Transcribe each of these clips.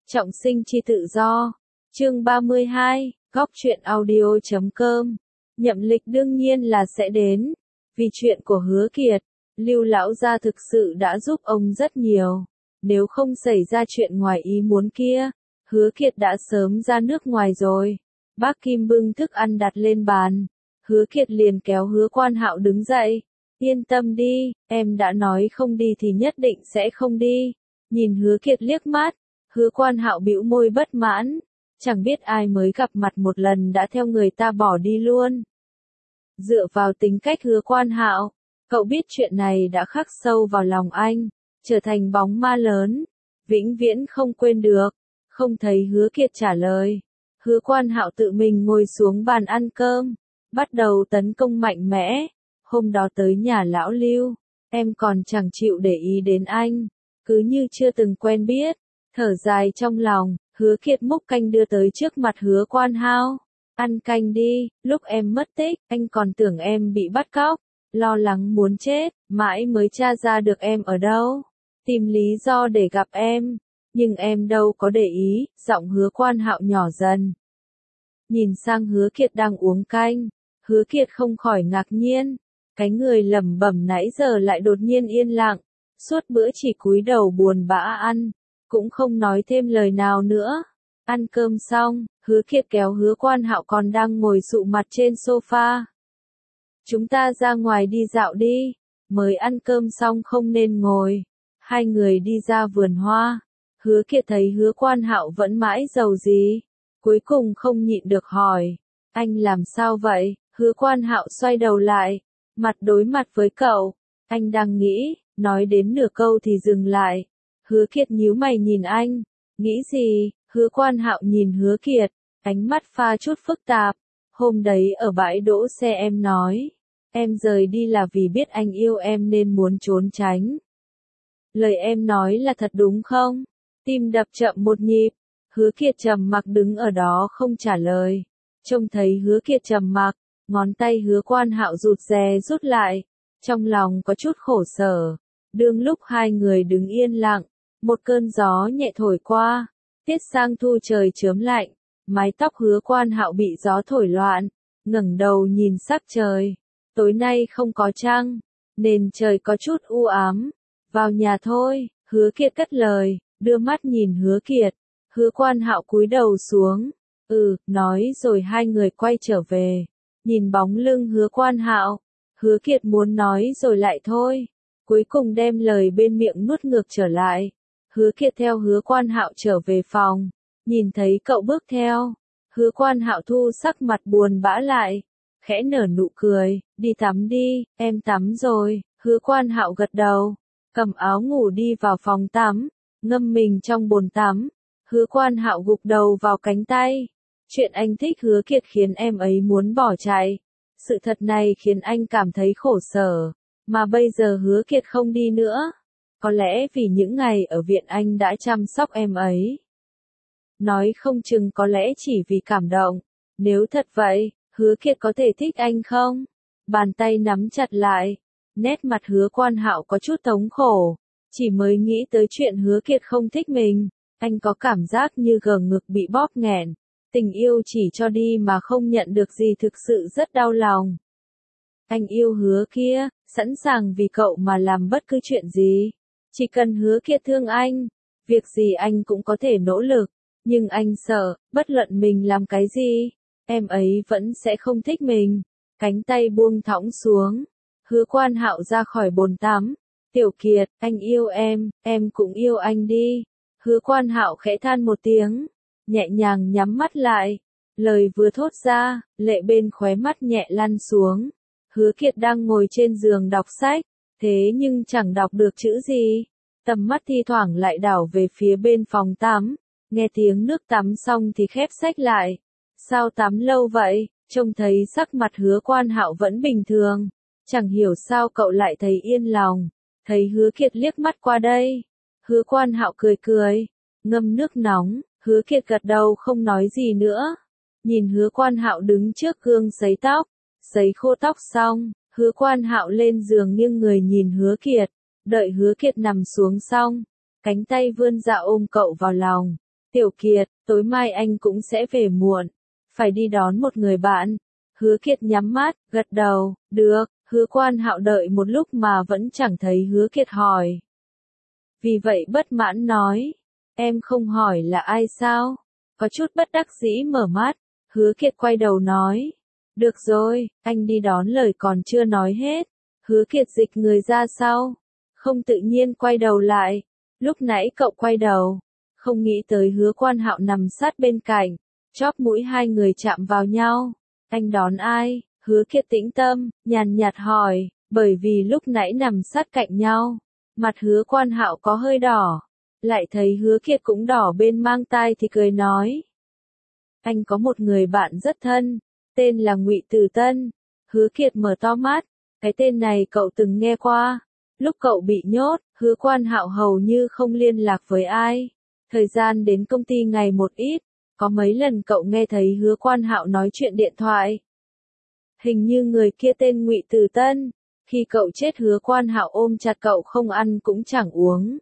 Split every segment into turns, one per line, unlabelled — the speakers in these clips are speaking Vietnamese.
Trọng sinh chi tự do. Chương 32, góc truyện audio.com. Nhậm Lịch đương nhiên là sẽ đến. Vì chuyện của Hứa Kiệt, Lưu lão gia thực sự đã giúp ông rất nhiều. Nếu không xảy ra chuyện ngoài ý muốn kia, Hứa Kiệt đã sớm ra nước ngoài rồi. Bác Kim bưng thức ăn đặt lên bàn. Hứa Kiệt liền kéo Hứa Quan Hạo đứng dậy. Yên tâm đi, em đã nói không đi thì nhất định sẽ không đi. Nhìn Hứa Kiệt liếc mắt, Hứa Quan Hạo bĩu môi bất mãn. Chẳng biết ai mới gặp mặt một lần đã theo người ta bỏ đi luôn. Dựa vào tính cách Hứa Quan Hạo, cậu biết chuyện này đã khắc sâu vào lòng anh, trở thành bóng ma lớn, vĩnh viễn không quên được. Không thấy Hứa Kiệt trả lời, Hứa Quan Hạo tự mình ngồi xuống bàn ăn cơm, bắt đầu tấn công mạnh mẽ. Hôm đó tới nhà lão Lưu, em còn chẳng chịu để ý đến anh, cứ như chưa từng quen biết. Thở dài trong lòng, Hứa Kiệt múc canh đưa tới trước mặt Hứa Quan Hạo. Ăn canh đi, lúc em mất tích, anh còn tưởng em bị bắt cóc, lo lắng muốn chết, mãi mới tra ra được em ở đâu. Tìm lý do để gặp em, nhưng em đâu có để ý, giọng Hứa Quan Hạo nhỏ dần. Nhìn sang Hứa Kiệt đang uống canh, Hứa Kiệt không khỏi ngạc nhiên, cái người lẩm bẩm nãy giờ lại đột nhiên yên lặng, suốt bữa chỉ cúi đầu buồn bã ăn, cũng không nói thêm lời nào nữa. Ăn cơm xong, Hứa Kiệt kéo Hứa Quan Hạo còn đang ngồi sụ mặt trên sofa. Chúng ta ra ngoài đi dạo đi, mới ăn cơm xong không nên ngồi. Hai người đi ra vườn hoa. Hứa Kiệt thấy Hứa Quan Hạo vẫn mãi giàu gì, cuối cùng không nhịn được hỏi, anh làm sao vậy? Hứa Quan Hạo xoay đầu lại, mặt đối mặt với cậu. Anh đang nghĩ, nói đến nửa câu thì dừng lại. Hứa Kiệt nhíu mày nhìn anh, nghĩ gì? Hứa Quan Hạo nhìn Hứa Kiệt, ánh mắt pha chút phức tạp. Hôm đấy ở bãi đỗ xe em nói, em rời đi là vì biết anh yêu em nên muốn trốn tránh. Lời em nói là thật đúng không? Tim đập chậm một nhịp. Hứa Kiệt trầm mặc đứng ở đó không trả lời. Trông thấy Hứa Kiệt trầm mặc, ngón tay Hứa Quan Hạo rụt rè rút lại. Trong lòng có chút khổ sở. Đương lúc hai người đứng yên lặng, một cơn gió nhẹ thổi qua. Tiết sang thu trời chớm lạnh, mái tóc Hứa Quan Hạo bị gió thổi loạn, ngẩng đầu nhìn sắc trời. Tối nay không có trăng, nên trời có chút u ám. Vào nhà thôi, Hứa Kiệt cất lời, đưa mắt nhìn Hứa Kiệt. Hứa Quan Hạo cúi đầu xuống. Nói rồi hai người quay trở về. Nhìn bóng lưng Hứa Quan Hạo, Hứa Kiệt muốn nói rồi lại thôi. Cuối cùng đem lời bên miệng nuốt ngược trở lại. Hứa Kiệt theo Hứa Quan Hạo trở về phòng, nhìn thấy cậu bước theo. Hứa Quan Hạo thu sắc mặt buồn bã lại, khẽ nở nụ cười, đi tắm đi, em tắm rồi. Hứa Quan Hạo gật đầu, cầm áo ngủ đi vào phòng tắm, ngâm mình trong bồn tắm. Hứa Quan Hạo gục đầu vào cánh tay. Chuyện anh thích Hứa Kiệt khiến em ấy muốn bỏ chạy. Sự thật này khiến anh cảm thấy khổ sở, mà bây giờ Hứa Kiệt không đi nữa. Có lẽ vì những ngày ở viện anh đã chăm sóc em ấy. Nói không chừng có lẽ chỉ vì cảm động. Nếu thật vậy, Hứa Kiệt có thể thích anh không? Bàn tay nắm chặt lại. Nét mặt Hứa Quan Hạo có chút thống khổ. Chỉ mới nghĩ tới chuyện Hứa Kiệt không thích mình, anh có cảm giác như gờ ngực bị bóp nghẹn. Tình yêu chỉ cho đi mà không nhận được gì thực sự rất đau lòng. Anh yêu Hứa kia, sẵn sàng vì cậu mà làm bất cứ chuyện gì. Chỉ cần Hứa Kiệt thương anh, việc gì anh cũng có thể nỗ lực. Nhưng anh sợ, bất luận mình làm cái gì, em ấy vẫn sẽ không thích mình. Cánh tay buông thõng xuống. Hứa Quan Hạo ra khỏi bồn tắm. Tiểu Kiệt, anh yêu em cũng yêu anh đi. Hứa Quan Hạo khẽ than một tiếng, nhẹ nhàng nhắm mắt lại. Lời vừa thốt ra, lệ bên khóe mắt nhẹ lăn xuống. Hứa Kiệt đang ngồi trên giường đọc sách, thế nhưng chẳng đọc được chữ gì. Tầm mắt thi thoảng lại đảo về phía bên phòng tắm, nghe tiếng nước tắm xong thì khép sách lại. Sao tắm lâu vậy? Trông thấy sắc mặt Hứa Quan Hạo vẫn bình thường, chẳng hiểu sao cậu lại thấy yên lòng. Thấy Hứa Kiệt liếc mắt qua đây, Hứa Quan Hạo cười cười, ngâm nước nóng. Hứa Kiệt gật đầu không nói gì nữa. Nhìn Hứa Quan Hạo đứng trước gương sấy tóc, sấy khô tóc xong, Hứa Quan Hạo lên giường nghiêng người nhìn Hứa Kiệt. Đợi Hứa Kiệt nằm xuống xong, cánh tay vươn ra ôm cậu vào lòng. Tiểu Kiệt, tối mai anh cũng sẽ về muộn, phải đi đón một người bạn. Hứa Kiệt nhắm mắt, gật đầu, được. Hứa Quan Hạo đợi một lúc mà vẫn chẳng thấy Hứa Kiệt hỏi. Vì vậy bất mãn nói, em không hỏi là ai sao? Có chút bất đắc dĩ mở mắt, Hứa Kiệt quay đầu nói, được rồi, anh đi đón lời còn chưa nói hết. Hứa Kiệt dịch người ra sau, không tự nhiên quay đầu lại. Lúc nãy cậu quay đầu, không nghĩ tới Hứa Quan Hạo nằm sát bên cạnh, chóp mũi hai người chạm vào nhau. Anh đón ai? Hứa Kiệt tĩnh tâm, nhàn nhạt hỏi, bởi vì lúc nãy nằm sát cạnh nhau, mặt Hứa Quan Hạo có hơi đỏ, lại thấy Hứa Kiệt cũng đỏ bên mang tai thì cười nói. Anh có một người bạn rất thân, tên là Ngụy Từ Tân. Hứa Kiệt mở to mắt, cái tên này cậu từng nghe qua. Lúc cậu bị nhốt, Hứa Quan Hạo hầu như không liên lạc với ai. Thời gian đến công ty ngày một ít, có mấy lần cậu nghe thấy Hứa Quan Hạo nói chuyện điện thoại. Hình như người kia tên Ngụy Từ Tân, khi cậu chết Hứa Quan Hạo ôm chặt cậu không ăn cũng chẳng uống.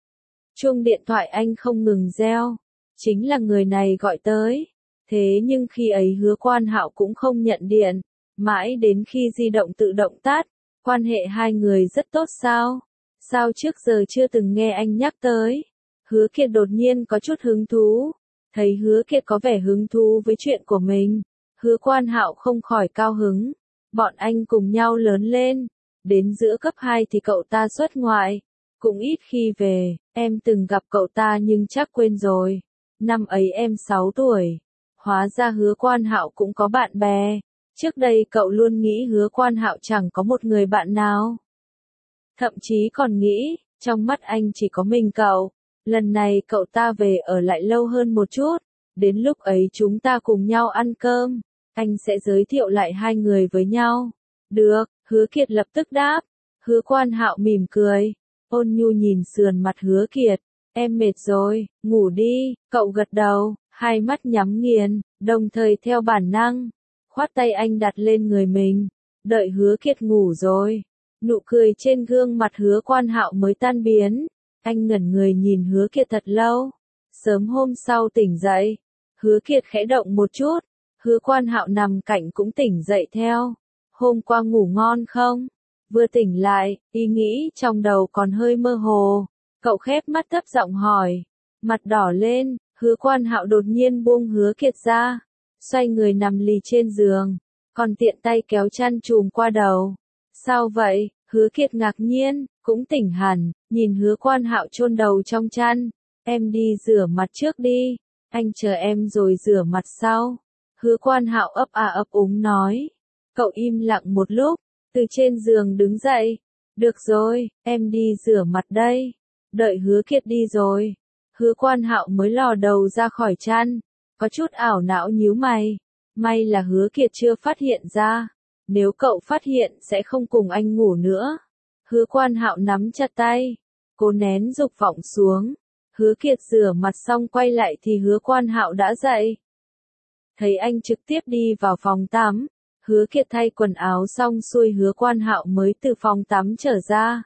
Chuông điện thoại anh không ngừng reo, chính là người này gọi tới. Thế nhưng khi ấy Hứa Quan Hạo cũng không nhận điện, mãi đến khi di động tự động tắt. Quan hệ hai người rất tốt sao? Sao trước giờ chưa từng nghe anh nhắc tới? Hứa Kiệt đột nhiên có chút hứng thú. Thấy Hứa Kiệt có vẻ hứng thú với chuyện của mình, Hứa Quan Hạo không khỏi cao hứng. Bọn anh cùng nhau lớn lên, đến giữa cấp 2 thì cậu ta xuất ngoại, cũng ít khi về, em từng gặp cậu ta nhưng chắc quên rồi. Năm ấy em 6 tuổi. Hóa ra Hứa Quan Hạo cũng có bạn bè. Trước đây cậu luôn nghĩ Hứa Quan Hạo chẳng có một người bạn nào. Thậm chí còn nghĩ, trong mắt anh chỉ có mình cậu. Lần này cậu ta về ở lại lâu hơn một chút. Đến lúc ấy chúng ta cùng nhau ăn cơm. Anh sẽ giới thiệu lại hai người với nhau. Được, Hứa Kiệt lập tức đáp. Hứa Quan Hạo mỉm cười. Ôn nhu nhìn sườn mặt Hứa Kiệt. Em mệt rồi, ngủ đi. Cậu gật đầu, hai mắt nhắm nghiền, đồng thời theo bản năng. Khoát tay anh đặt lên người mình. Đợi Hứa Kiệt ngủ rồi. Nụ cười trên gương mặt Hứa Quan Hạo mới tan biến. Anh ngẩn người nhìn Hứa Kiệt thật lâu. Sớm hôm sau tỉnh dậy, Hứa Kiệt khẽ động một chút. Hứa Quan Hạo nằm cạnh cũng tỉnh dậy theo. Hôm qua ngủ ngon không? Vừa tỉnh lại, ý nghĩ trong đầu còn hơi mơ hồ. Cậu khép mắt thấp giọng hỏi. Mặt đỏ lên, Hứa Quan Hạo đột nhiên buông Hứa Kiệt ra. Xoay người nằm lì trên giường, còn tiện tay kéo chăn trùm qua đầu. Sao vậy? Hứa Kiệt ngạc nhiên, cũng tỉnh hẳn, nhìn Hứa Quan Hạo chôn đầu trong chăn. Em đi rửa mặt trước đi, anh chờ em rồi rửa mặt sau. Hứa Quan Hạo ấp à ấp úng nói. Cậu im lặng một lúc, từ trên giường đứng dậy. Được rồi, em đi rửa mặt đây. Đợi Hứa Kiệt đi rồi, Hứa Quan Hạo mới lò đầu ra khỏi chăn. Có chút ảo não nhíu mày. May là Hứa Kiệt chưa phát hiện ra. Nếu cậu phát hiện sẽ không cùng anh ngủ nữa. Hứa Quan Hạo nắm chặt tay, cố nén dục vọng xuống. Hứa Kiệt rửa mặt xong quay lại thì Hứa Quan Hạo đã dậy. Thấy anh trực tiếp đi vào phòng tắm. Hứa Kiệt thay quần áo xong xuôi Hứa Quan Hạo mới từ phòng tắm trở ra.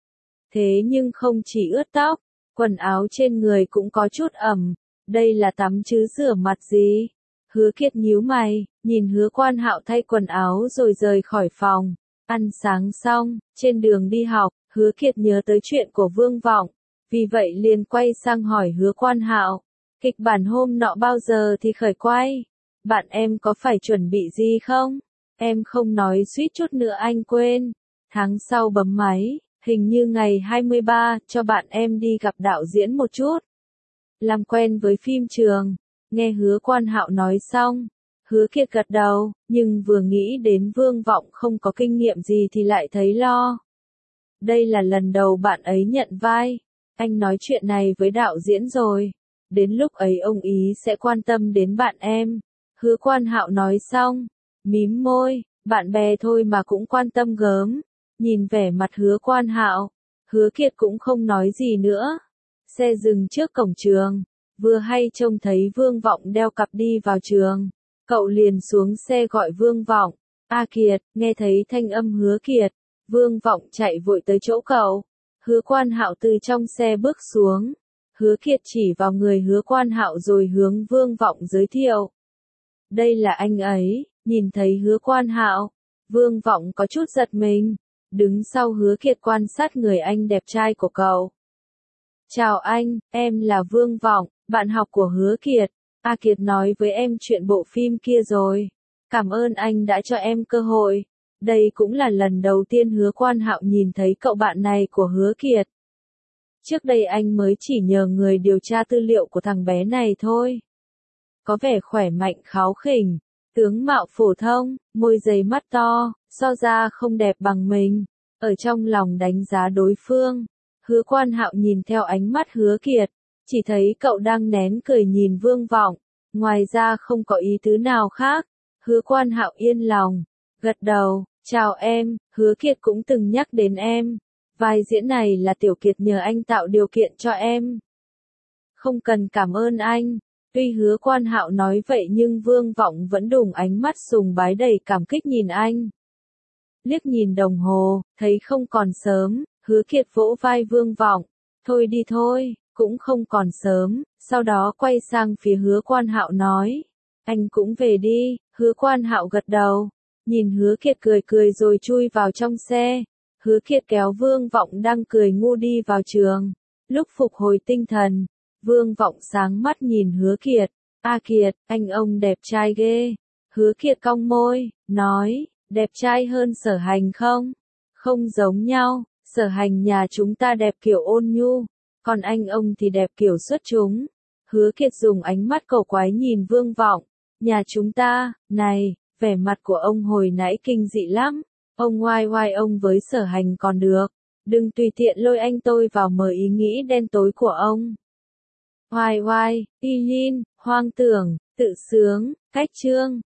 Thế nhưng không chỉ ướt tóc, quần áo trên người cũng có chút ẩm. Đây là tắm chứ rửa mặt gì? Hứa Kiệt nhíu mày, nhìn Hứa Quan Hạo thay quần áo rồi rời khỏi phòng. Ăn sáng xong, trên đường đi học, Hứa Kiệt nhớ tới chuyện của Vương Vọng. Vì vậy liền quay sang hỏi Hứa Quan Hạo. Kịch bản hôm nọ bao giờ thì khởi quay? Bạn em có phải chuẩn bị gì không? Em không nói suýt chút nữa anh quên. Tháng sau bấm máy, hình như ngày 23, cho bạn em đi gặp đạo diễn một chút. Làm quen với phim trường. Nghe Hứa Quan Hạo nói xong, Hứa Kiệt gật đầu, nhưng vừa nghĩ đến Vương Vọng không có kinh nghiệm gì thì lại thấy lo. Đây là lần đầu bạn ấy nhận vai. Anh nói chuyện này với đạo diễn rồi. Đến lúc ấy ông ý sẽ quan tâm đến bạn em. Hứa Quan Hạo nói xong, mím môi, bạn bè thôi mà cũng quan tâm gớm. Nhìn vẻ mặt Hứa Quan Hạo, Hứa Kiệt cũng không nói gì nữa. Xe dừng trước cổng trường. Vừa hay trông thấy Vương Vọng đeo cặp đi vào trường. Cậu liền xuống xe gọi Vương Vọng. A Kiệt, nghe thấy thanh âm Hứa Kiệt. Vương Vọng chạy vội tới chỗ cậu. Hứa Quan Hạo từ trong xe bước xuống. Hứa Kiệt chỉ vào người Hứa Quan Hạo rồi hướng Vương Vọng giới thiệu. Đây là anh ấy. Nhìn thấy Hứa Quan Hạo, Vương Vọng có chút giật mình, đứng sau Hứa Kiệt quan sát người anh đẹp trai của cậu. Chào anh, em là Vương Vọng, bạn học của Hứa Kiệt. A Kiệt nói với em chuyện bộ phim kia rồi. Cảm ơn anh đã cho em cơ hội. Đây cũng là lần đầu tiên Hứa Quan Hạo nhìn thấy cậu bạn này của Hứa Kiệt. Trước đây anh mới chỉ nhờ người điều tra tư liệu của thằng bé này thôi. Có vẻ khỏe mạnh kháu khỉnh, tướng mạo phổ thông, môi dày mắt to, so ra không đẹp bằng mình. Ở trong lòng đánh giá đối phương, Hứa Quan Hạo nhìn theo ánh mắt Hứa Kiệt, chỉ thấy cậu đang nén cười nhìn Vương Vọng, ngoài ra không có ý tứ nào khác. Hứa Quan Hạo yên lòng, gật đầu, chào em, Hứa Kiệt cũng từng nhắc đến em. Vai diễn này là Tiểu Kiệt nhờ anh tạo điều kiện cho em. Không cần cảm ơn anh. Tuy Hứa Quan Hạo nói vậy nhưng Vương Vọng vẫn đùng ánh mắt sùng bái đầy cảm kích nhìn anh. Liếc nhìn đồng hồ, thấy không còn sớm, Hứa Kiệt vỗ vai Vương Vọng. Thôi đi thôi, cũng không còn sớm, sau đó quay sang phía Hứa Quan Hạo nói. Anh cũng về đi, Hứa Quan Hạo gật đầu. Nhìn Hứa Kiệt cười cười rồi chui vào trong xe. Hứa Kiệt kéo Vương Vọng đang cười ngu đi vào trường. Lúc phục hồi tinh thần, Vương Vọng sáng mắt nhìn Hứa Kiệt. A Kiệt, anh ông đẹp trai ghê. Hứa Kiệt cong môi, nói, đẹp trai hơn Sở Hành không? Không giống nhau, Sở Hành nhà chúng ta đẹp kiểu ôn nhu, còn anh ông thì đẹp kiểu xuất chúng. Hứa Kiệt dùng ánh mắt cầu quái nhìn Vương Vọng. Nhà chúng ta, này, vẻ mặt của ông hồi nãy kinh dị lắm. Ông oai oai ông với Sở Hành còn được. Đừng tùy tiện lôi anh tôi vào mờ ý nghĩ đen tối của ông. Oai oai, y linh, hoang tưởng, tự sướng, cách chương.